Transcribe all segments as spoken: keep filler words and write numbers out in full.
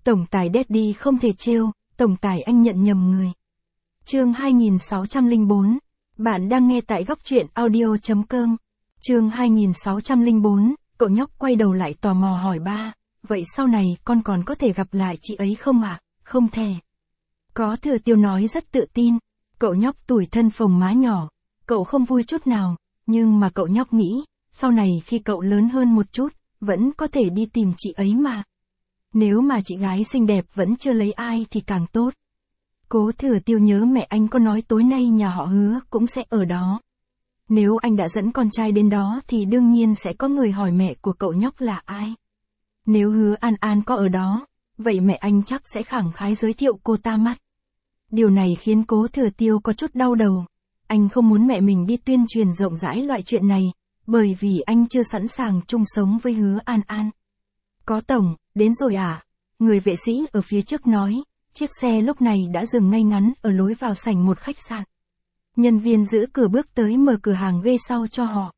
Tổng tài Daddy không thể trêu, tổng tài anh nhận nhầm người. Chương hai nghìn sáu trăm lẻ bốn. Bạn đang nghe tại góc truyện audio chấm com. Chương hai nghìn sáu trăm lẻ bốn, cậu nhóc quay đầu lại tò mò hỏi ba, vậy sau này con còn có thể gặp lại chị ấy không ạ? À? Không thể. Có Thừa Tiêu nói rất tự tin. Cậu nhóc tủi thân phồng má nhỏ. Cậu không vui chút nào, nhưng mà cậu nhóc nghĩ, sau này khi cậu lớn hơn một chút, vẫn có thể đi tìm chị ấy mà. Nếu mà chị gái xinh đẹp vẫn chưa lấy ai thì càng tốt. Cố Thừa Tiêu nhớ mẹ anh có nói tối nay nhà họ Hứa cũng sẽ ở đó. Nếu anh đã dẫn con trai đến đó thì đương nhiên sẽ có người hỏi mẹ của cậu nhóc là ai. Nếu Hứa An An có ở đó, vậy mẹ anh chắc sẽ khẳng khái giới thiệu cô ta mắt. Điều này khiến Cố Thừa Tiêu có chút đau đầu. Anh không muốn mẹ mình đi tuyên truyền rộng rãi loại chuyện này, bởi vì anh chưa sẵn sàng chung sống với Hứa An An. Có tổng, đến rồi à? Người vệ sĩ ở phía trước nói, chiếc xe lúc này đã dừng ngay ngắn ở lối vào sảnh một khách sạn. Nhân viên giữ cửa bước tới mở cửa hàng ghế sau cho họ.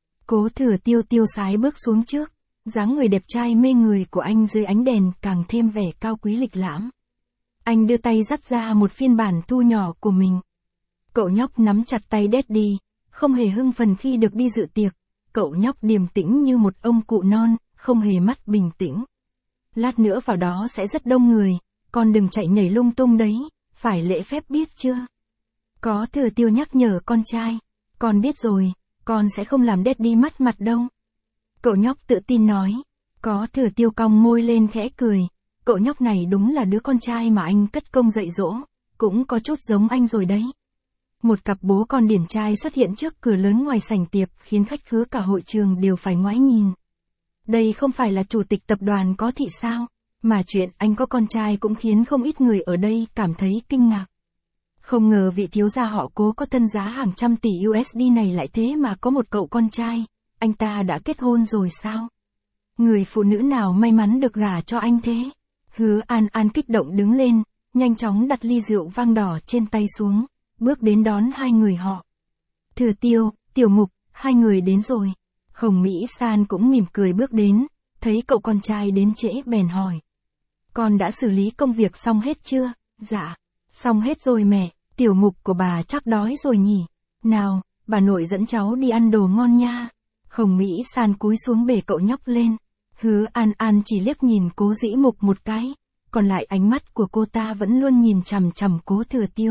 Cố Thừa Tiêu tiêu sái bước xuống trước, dáng người đẹp trai mê người của anh dưới ánh đèn càng thêm vẻ cao quý lịch lãm. Anh đưa tay dắt ra một phiên bản thu nhỏ của mình. Cậu nhóc nắm chặt tay Daddy, không hề hưng phấn khi được đi dự tiệc. Cậu nhóc điềm tĩnh như một ông cụ non, không hề mắt bình tĩnh. Lát nữa vào đó sẽ rất đông người, con đừng chạy nhảy lung tung đấy, phải lễ phép biết chưa? Có Thừa Tiêu nhắc nhở con trai, con biết rồi, con sẽ không làm Daddy mất mặt đâu. Cậu nhóc tự tin nói. Có Thừa Tiêu cong môi lên khẽ cười, cậu nhóc này đúng là đứa con trai mà anh cất công dạy dỗ, cũng có chút giống anh rồi đấy. Một cặp bố con điển trai xuất hiện trước cửa lớn ngoài sảnh tiệc khiến khách khứa cả hội trường đều phải ngoái nhìn. Đây không phải là chủ tịch tập đoàn có thị sao, mà chuyện anh có con trai cũng khiến không ít người ở đây cảm thấy kinh ngạc. Không ngờ vị thiếu gia họ Cố có thân giá hàng trăm tỷ u ét đê này lại thế mà có một cậu con trai, anh ta đã kết hôn rồi sao? Người phụ nữ nào may mắn được gả cho anh thế? Hứa An An kích động đứng lên, nhanh chóng đặt ly rượu vang đỏ trên tay xuống, bước đến đón hai người họ. Thừa Tiêu, Tiểu Mục, hai người đến rồi. Hồng Mỹ San cũng mỉm cười bước đến, thấy cậu con trai đến trễ bèn hỏi. Con đã xử lý công việc xong hết chưa? Dạ, xong hết rồi mẹ, Tiểu Mục của bà chắc đói rồi nhỉ? Nào, bà nội dẫn cháu đi ăn đồ ngon nha. Hồng Mỹ San cúi xuống bể cậu nhóc lên. Hứa An An chỉ liếc nhìn Cố Dĩ Mục một cái, còn lại ánh mắt của cô ta vẫn luôn nhìn chằm chằm Cố Thừa Tiêu.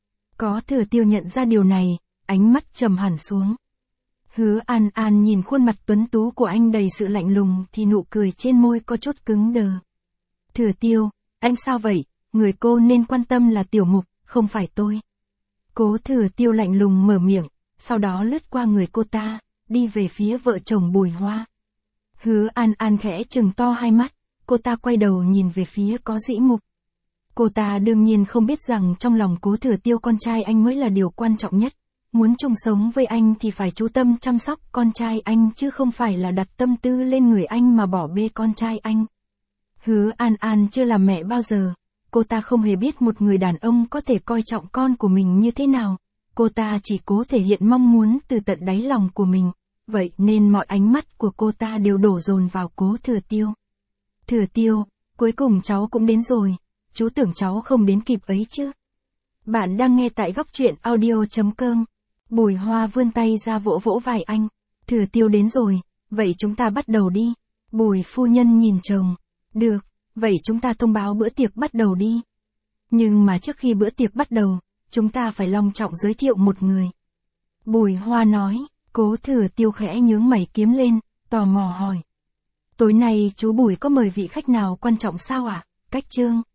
Có Thừa Tiêu nhận ra điều này, ánh mắt trầm hẳn xuống. Hứa An An nhìn khuôn mặt tuấn tú của anh đầy sự lạnh lùng thì nụ cười trên môi có chút cứng đờ. Thừa Tiêu, anh sao vậy? Người cô nên quan tâm là Tiểu Mục, không phải tôi. Cố Thừa Tiêu lạnh lùng mở miệng, sau đó lướt qua người cô ta, đi về phía vợ chồng Bùi Hoa. Hứa An An khẽ trừng to hai mắt, cô ta quay đầu nhìn về phía Có Dĩ Mục. Cô ta đương nhiên không biết rằng trong lòng Cố Thừa Tiêu con trai anh mới là điều quan trọng nhất. Muốn chung sống với anh thì phải chú tâm chăm sóc con trai anh chứ không phải là đặt tâm tư lên người anh mà bỏ bê con trai anh. Hứa An An chưa làm mẹ bao giờ. Cô ta không hề biết một người đàn ông có thể coi trọng con của mình như thế nào. Cô ta chỉ cố thể hiện mong muốn từ tận đáy lòng của mình. Vậy nên mọi ánh mắt của cô ta đều đổ dồn vào Cố Thừa Tiêu. Thừa Tiêu, cuối cùng cháu cũng đến rồi. Chú tưởng cháu không đến kịp ấy chứ. Bạn đang nghe tại góc truyện audio chấm com. Bùi Hoa vươn tay ra vỗ vỗ vai anh. Thừa Tiêu đến rồi, vậy chúng ta bắt đầu đi. Bùi phu nhân nhìn chồng. Được, vậy chúng ta thông báo bữa tiệc bắt đầu đi. Nhưng mà trước khi bữa tiệc bắt đầu, chúng ta phải long trọng giới thiệu một người. Bùi Hoa nói. Cố Thừa Tiêu khẽ nhướng mày kiếm lên, tò mò hỏi. Tối nay chú Bùi có mời vị khách nào quan trọng sao ạ? À? Cách Trương.